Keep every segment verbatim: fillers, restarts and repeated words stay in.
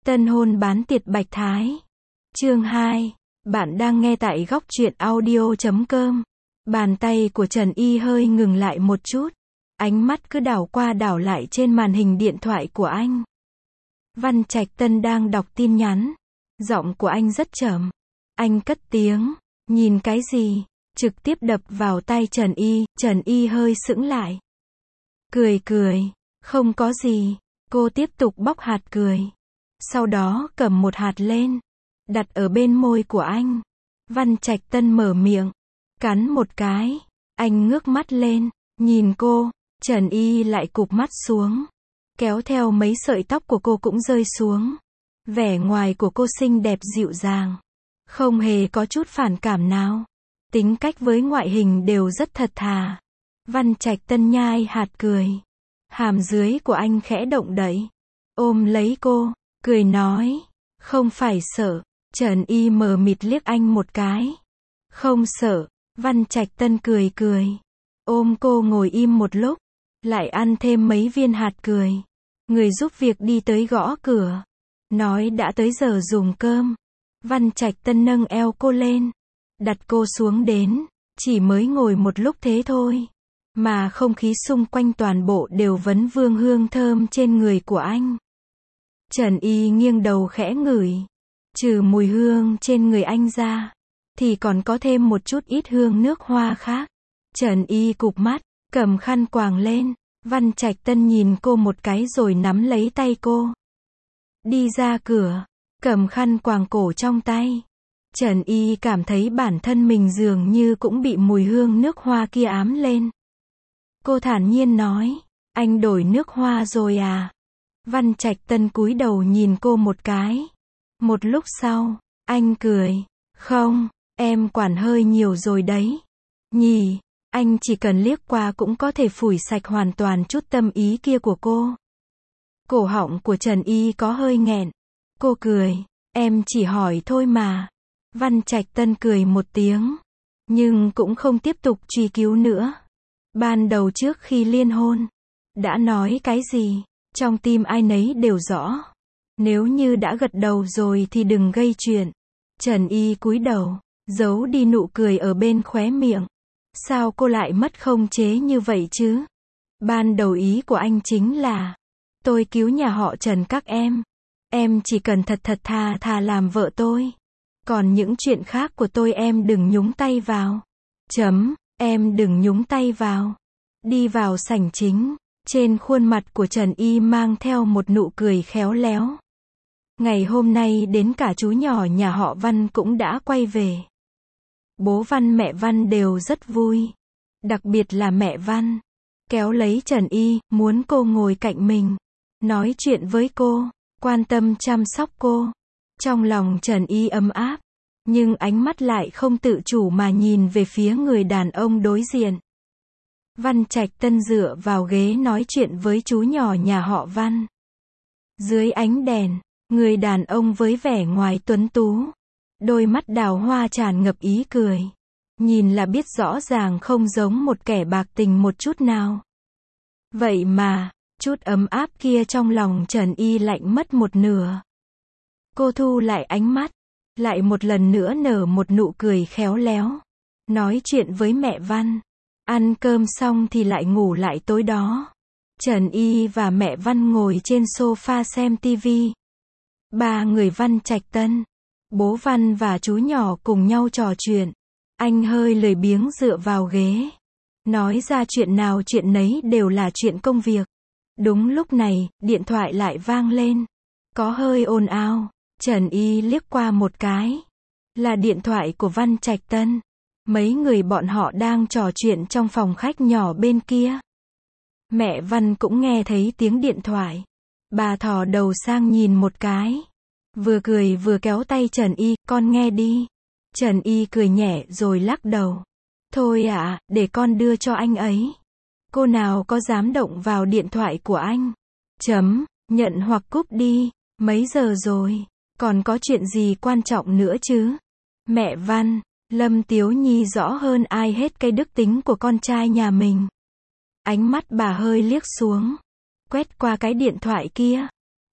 Tân hôn bán tiệt Bạch Thái. Chương hai. Bạn đang nghe tại góc truyện audio chấm com. Bàn tay của Trần Y hơi ngừng lại một chút. Ánh mắt cứ đảo qua đảo lại trên màn hình điện thoại của anh. Văn Trạch Tân đang đọc tin nhắn. Giọng của anh rất trầm. Anh cất tiếng. Nhìn cái gì? Trực tiếp đập vào tay Trần Y. Trần Y hơi sững lại. Cười cười. Không có gì. Cô tiếp tục bóc hạt cười. Sau đó cầm một hạt lên. Đặt ở bên môi của anh. Văn Trạch Tân mở miệng. Cắn một cái. Anh ngước mắt lên. Nhìn cô. Trần Y lại cụp mắt xuống. Kéo theo mấy sợi tóc của cô cũng rơi xuống. Vẻ ngoài của cô xinh đẹp dịu dàng. Không hề có chút phản cảm nào. Tính cách với ngoại hình đều rất thật thà. Văn Trạch Tân nhai hạt cười. Hàm dưới của anh khẽ động đậy. Ôm lấy cô. Cười nói. Không phải sợ. Trần Y mờ mịt liếc anh một cái. Không sợ. Văn Trạch Tân cười cười. Ôm cô ngồi im một lúc. Lại ăn thêm mấy viên hạt cười. Người giúp việc đi tới gõ cửa. Nói đã tới giờ dùng cơm. Văn Trạch Tân nâng eo cô lên. Đặt cô xuống đến. Chỉ mới ngồi một lúc thế thôi. Mà không khí xung quanh toàn bộ đều vấn vương hương thơm trên người của anh. Trần Y nghiêng đầu khẽ ngửi. Trừ mùi hương trên người anh ra. Thì còn có thêm một chút ít hương nước hoa khác. Trần Y cụp mắt. Cầm khăn quàng lên. Văn Trạch Tân nhìn cô một cái rồi nắm lấy tay cô. Đi ra cửa. Cầm khăn quàng cổ trong tay. Trần Y cảm thấy bản thân mình dường như cũng bị mùi hương nước hoa kia ám lên. Cô thản nhiên nói. Anh đổi nước hoa rồi à? Văn Trạch Tân cúi đầu nhìn cô một cái. Một lúc sau, anh cười. Không, em quản hơi nhiều rồi đấy. Nhỉ, anh chỉ cần liếc qua cũng có thể phủi sạch hoàn toàn chút tâm ý kia của cô. Cổ họng của Trần Y có hơi nghẹn. Cô cười. Em chỉ hỏi thôi mà. Văn Trạch Tân cười một tiếng. Nhưng cũng không tiếp tục truy cứu nữa. Ban đầu trước khi liên hôn. Đã nói cái gì? Trong tim ai nấy đều rõ. Nếu như đã gật đầu rồi thì đừng gây chuyện. Trần Y cúi đầu. Giấu đi nụ cười ở bên khóe miệng. Sao cô lại mất khống chế như vậy chứ? Ban đầu ý của anh chính là. Tôi cứu nhà họ Trần các em. Em chỉ cần thật thật thà thà làm vợ tôi. Còn những chuyện khác của tôi em đừng nhúng tay vào. Chấm, em đừng nhúng tay vào. Đi vào sảnh chính. Trên khuôn mặt của Trần Y mang theo một nụ cười khéo léo. Ngày hôm nay đến cả chú nhỏ nhà họ Văn cũng đã quay về. Bố Văn mẹ Văn đều rất vui. Đặc biệt là mẹ Văn. Kéo lấy Trần Y, muốn cô ngồi cạnh mình. Nói chuyện với cô. Quan tâm chăm sóc cô. Trong lòng Trần Y ấm áp. Nhưng ánh mắt lại không tự chủ mà nhìn về phía người đàn ông đối diện. Văn Trạch Tân dựa vào ghế nói chuyện với chú nhỏ nhà họ Văn. Dưới ánh đèn, người đàn ông với vẻ ngoài tuấn tú. Đôi mắt đào hoa tràn ngập ý cười. Nhìn là biết rõ ràng không giống một kẻ bạc tình một chút nào. Vậy mà, chút ấm áp kia trong lòng Trần Y lạnh mất một nửa. Cô thu lại ánh mắt. Lại một lần nữa nở một nụ cười khéo léo. Nói chuyện với mẹ Văn. Ăn cơm xong thì lại ngủ lại tối đó. Trần Y và mẹ Văn ngồi trên sofa xem tivi. Ba người Văn Trạch Tân. Bố Văn và chú nhỏ cùng nhau trò chuyện. Anh hơi lười biếng dựa vào ghế. Nói ra chuyện nào chuyện nấy đều là chuyện công việc. Đúng lúc này, điện thoại lại vang lên. Có hơi ồn ào. Trần Y liếc qua một cái. Là điện thoại của Văn Trạch Tân. Mấy người bọn họ đang trò chuyện trong phòng khách nhỏ bên kia. Mẹ Văn cũng nghe thấy tiếng điện thoại. Bà thò đầu sang nhìn một cái. Vừa cười vừa kéo tay Trần Y, con nghe đi. Trần Y cười nhẹ rồi lắc đầu. Thôi ạ, à, để con đưa cho anh ấy. Cô nào có dám động vào điện thoại của anh. Chấm, nhận hoặc cúp đi. Mấy giờ rồi, còn có chuyện gì quan trọng nữa chứ? Mẹ Văn, Lâm Tiếu Nhi rõ hơn ai hết cái đức tính của con trai nhà mình. Ánh mắt bà hơi liếc xuống. Quét qua cái điện thoại kia.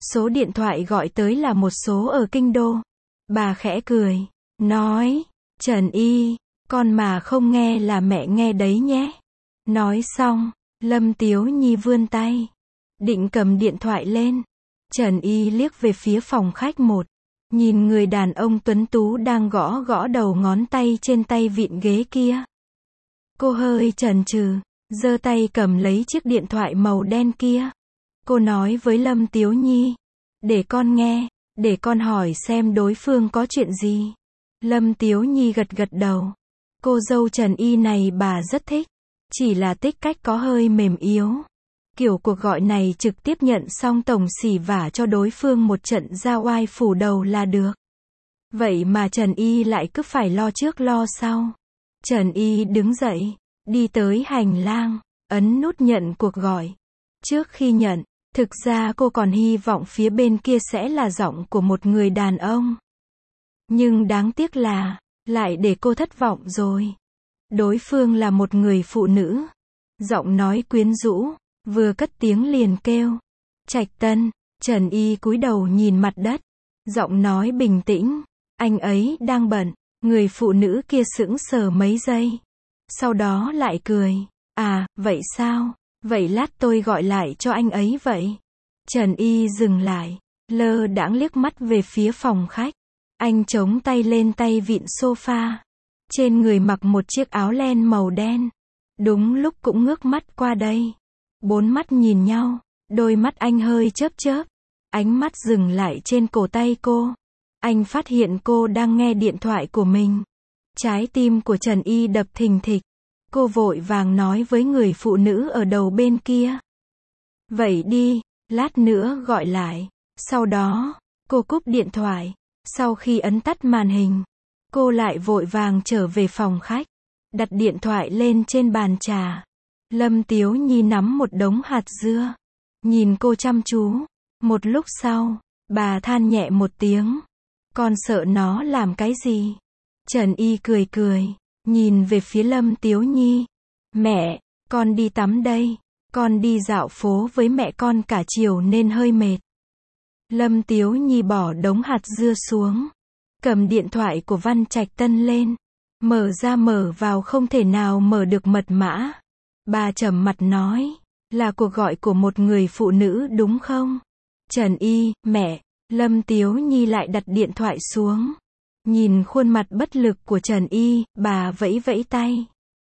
Số điện thoại gọi tới là một số ở kinh đô. Bà khẽ cười, nói, Trần Y, con mà không nghe là mẹ nghe đấy nhé. Nói xong, Lâm Tiếu Nhi vươn tay, định cầm điện thoại lên. Trần Y liếc về phía phòng khách một, nhìn người đàn ông tuấn tú đang gõ gõ đầu ngón tay trên tay vịn ghế kia. Cô hơi chần chừ, giơ tay cầm lấy chiếc điện thoại màu đen kia. Cô nói với Lâm Tiếu Nhi, để con nghe, để con hỏi xem đối phương có chuyện gì. Lâm Tiếu Nhi gật gật đầu. Cô dâu Trần Y này bà rất thích, chỉ là tích cách có hơi mềm yếu. Kiểu cuộc gọi này trực tiếp nhận xong tổng xỉ vả cho đối phương một trận ra oai phủ đầu là được. Vậy mà Trần Y lại cứ phải lo trước lo sau. Trần Y đứng dậy, đi tới hành lang, ấn nút nhận cuộc gọi. Trước khi nhận, thực ra cô còn hy vọng phía bên kia sẽ là giọng của một người đàn ông. Nhưng đáng tiếc là, lại để cô thất vọng rồi. Đối phương là một người phụ nữ. Giọng nói quyến rũ, vừa cất tiếng liền kêu. Trạch Tân. Trần Y cúi đầu nhìn mặt đất. Giọng nói bình tĩnh. Anh ấy đang bận. Người phụ nữ kia sững sờ mấy giây. Sau đó lại cười. À, vậy sao? Vậy lát tôi gọi lại cho anh ấy vậy. Trần Y dừng lại, lơ đãng liếc mắt về phía phòng khách. Anh chống tay lên tay vịn sofa. Trên người mặc một chiếc áo len màu đen. Đúng lúc cũng ngước mắt qua đây. Bốn mắt nhìn nhau, đôi mắt anh hơi chớp chớp. Ánh mắt dừng lại trên cổ tay cô. Anh phát hiện cô đang nghe điện thoại của mình. Trái tim của Trần Y đập thình thịch. Cô vội vàng nói với người phụ nữ ở đầu bên kia. Vậy đi, lát nữa gọi lại. Sau đó, cô cúp điện thoại. Sau khi ấn tắt màn hình, cô lại vội vàng trở về phòng khách. Đặt điện thoại lên trên bàn trà. Lâm Tiếu Nhi nắm một đống hạt dưa. Nhìn cô chăm chú. Một lúc sau, bà than nhẹ một tiếng. Con sợ nó làm cái gì? Trần Y cười cười. Nhìn về phía Lâm Tiếu Nhi. Mẹ, con đi tắm đây. Con đi dạo phố với mẹ con cả chiều nên hơi mệt. Lâm Tiếu Nhi bỏ đống hạt dưa xuống. Cầm điện thoại của Văn Trạch Tân lên. Mở ra mở vào không thể nào mở được mật mã. Bà trầm mặt nói. Là cuộc gọi của một người phụ nữ đúng không? Trần Y, mẹ. Lâm Tiếu Nhi lại đặt điện thoại xuống. Nhìn khuôn mặt bất lực của Trần Y, bà vẫy vẫy tay.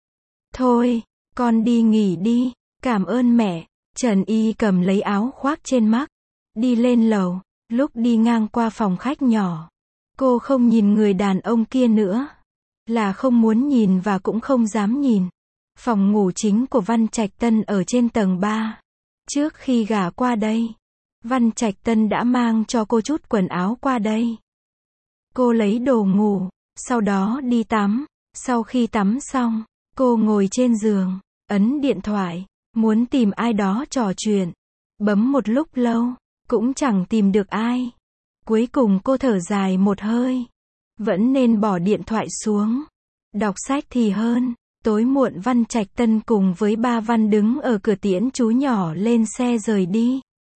Thôi, con đi nghỉ đi, cảm ơn mẹ. Trần Y cầm lấy áo khoác trên mắc, đi lên lầu. Lúc đi ngang qua phòng khách nhỏ, cô không nhìn người đàn ông kia nữa. Là không muốn nhìn và cũng không dám nhìn. Phòng ngủ chính của Văn Trạch Tân ở trên tầng ba. Trước khi gả qua đây, Văn Trạch Tân đã mang cho cô chút quần áo qua đây. Cô lấy đồ ngủ, sau đó đi tắm. Sau khi tắm xong, cô ngồi trên giường, ấn điện thoại, muốn tìm ai đó trò chuyện. Bấm một lúc lâu, cũng chẳng tìm được ai. Cuối cùng cô thở dài một hơi. Vẫn nên bỏ điện thoại xuống. Đọc sách thì hơn. Tối muộn Văn Trạch Tân cùng với ba Văn đứng ở cửa tiễn chú nhỏ lên xe rời đi.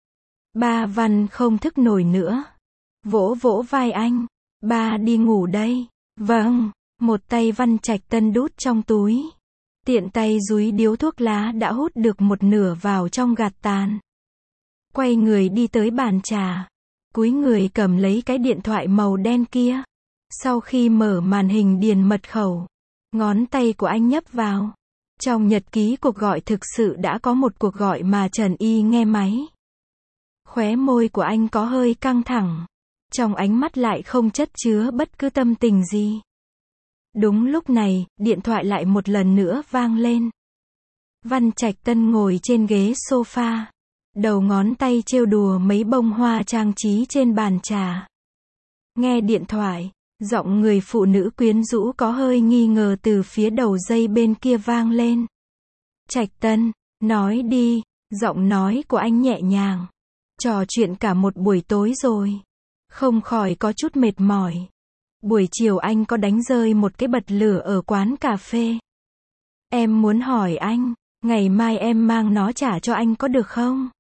Ba Văn không thức nổi nữa. Vỗ vỗ vai anh. Ba đi ngủ đây. Vâng. Một tay Văn Trạch Tân đút trong túi. Tiện tay dúi điếu thuốc lá đã hút được một nửa vào trong gạt tàn. Quay người đi tới bàn trà. Cúi người cầm lấy cái điện thoại màu đen kia. Sau khi mở màn hình điền mật khẩu, ngón tay của anh nhấp vào. Trong nhật ký cuộc gọi thực sự đã có một cuộc gọi mà Trần Y nghe máy. Khóe môi của anh có hơi căng thẳng. Trong ánh mắt lại không chất chứa bất cứ tâm tình gì. Đúng lúc này, điện thoại lại một lần nữa vang lên. Văn Trạch Tân ngồi trên ghế sofa. Đầu ngón tay trêu đùa mấy bông hoa trang trí trên bàn trà. Nghe điện thoại, giọng người phụ nữ quyến rũ có hơi nghi ngờ từ phía đầu dây bên kia vang lên. Trạch Tân, nói đi, giọng nói của anh nhẹ nhàng. Trò chuyện cả một buổi tối rồi. Không khỏi có chút mệt mỏi. Buổi chiều anh có đánh rơi một cái bật lửa ở quán cà phê. Em muốn hỏi anh, ngày mai em mang nó trả cho anh có được không?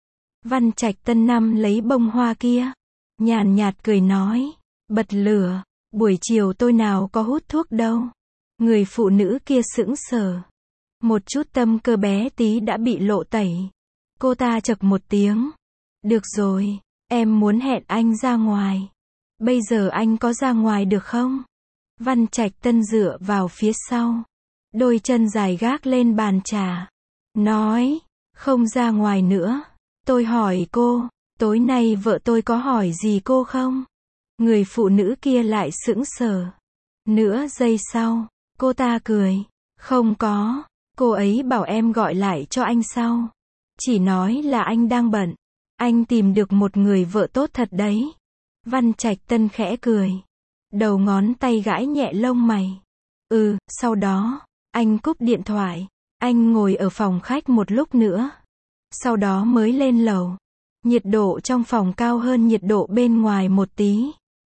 Văn Trạch Tân nắm lấy bông hoa kia, nhàn nhạt cười nói, bật lửa, buổi chiều tôi nào có hút thuốc đâu. Người phụ nữ kia sững sờ. Một chút tâm cơ bé tí đã bị lộ tẩy. Cô ta chậc một tiếng. Được rồi, em muốn hẹn anh ra ngoài. Bây giờ anh có ra ngoài được không? Văn Trạch Tân dựa vào phía sau, đôi chân dài gác lên bàn trà, nói, không ra ngoài nữa. Tôi hỏi cô, tối nay vợ tôi có hỏi gì cô không? Người phụ nữ kia lại sững sờ. Nửa giây sau, cô ta cười, không có, cô ấy bảo em gọi lại cho anh sau. Chỉ nói là anh đang bận. Anh tìm được một người vợ tốt thật đấy. Văn Trạch Tân khẽ cười. Đầu ngón tay gãi nhẹ lông mày. Ừ, sau đó, anh cúp điện thoại. Anh ngồi ở phòng khách một lúc nữa. Sau đó mới lên lầu. Nhiệt độ trong phòng cao hơn nhiệt độ bên ngoài một tí.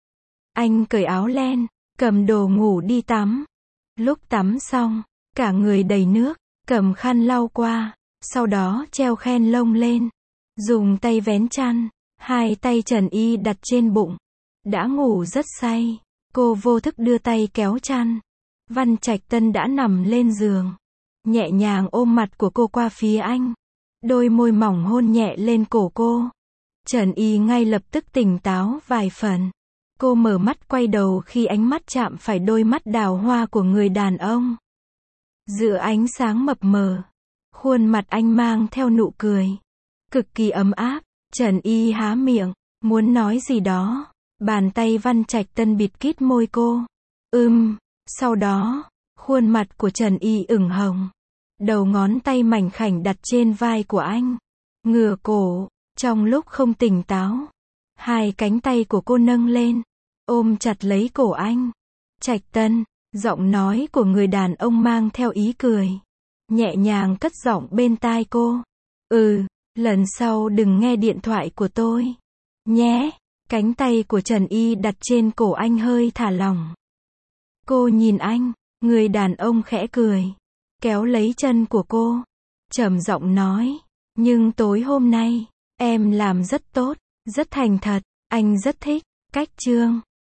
Anh cởi áo len, cầm đồ ngủ đi tắm. Lúc tắm xong, cả người đầy nước, cầm khăn lau qua, sau đó treo khen lông lên. Dùng tay vén chăn, hai tay Trần Y đặt trên bụng. Đã ngủ rất say, cô vô thức đưa tay kéo chăn. Văn Trạch Tân đã nằm lên giường, nhẹ nhàng ôm mặt của cô qua phía anh. Đôi môi mỏng hôn nhẹ lên cổ cô. Trần Y ngay lập tức tỉnh táo vài phần. Cô mở mắt quay đầu khi ánh mắt chạm phải đôi mắt đào hoa của người đàn ông. Giữa ánh sáng mập mờ, khuôn mặt anh mang theo nụ cười cực kỳ ấm áp. Trần Y há miệng, muốn nói gì đó. Bàn tay Văn Trạch Tân bịt kín môi cô. Ừm, sau đó, khuôn mặt của Trần Y ửng hồng. Đầu ngón tay mảnh khảnh đặt trên vai của anh. Ngửa cổ, trong lúc không tỉnh táo. Hai cánh tay của cô nâng lên, ôm chặt lấy cổ anh. Trạch Tân, giọng nói của người đàn ông mang theo ý cười. Nhẹ nhàng cất giọng bên tai cô. Ừ, lần sau đừng nghe điện thoại của tôi. Nhé. Cánh tay của Trần Y đặt trên cổ anh hơi thả lỏng. Cô nhìn anh, người đàn ông khẽ cười. Kéo lấy chân của cô. Trầm giọng nói. Nhưng tối hôm nay, em làm rất tốt, rất thành thật, anh rất thích. Cách chương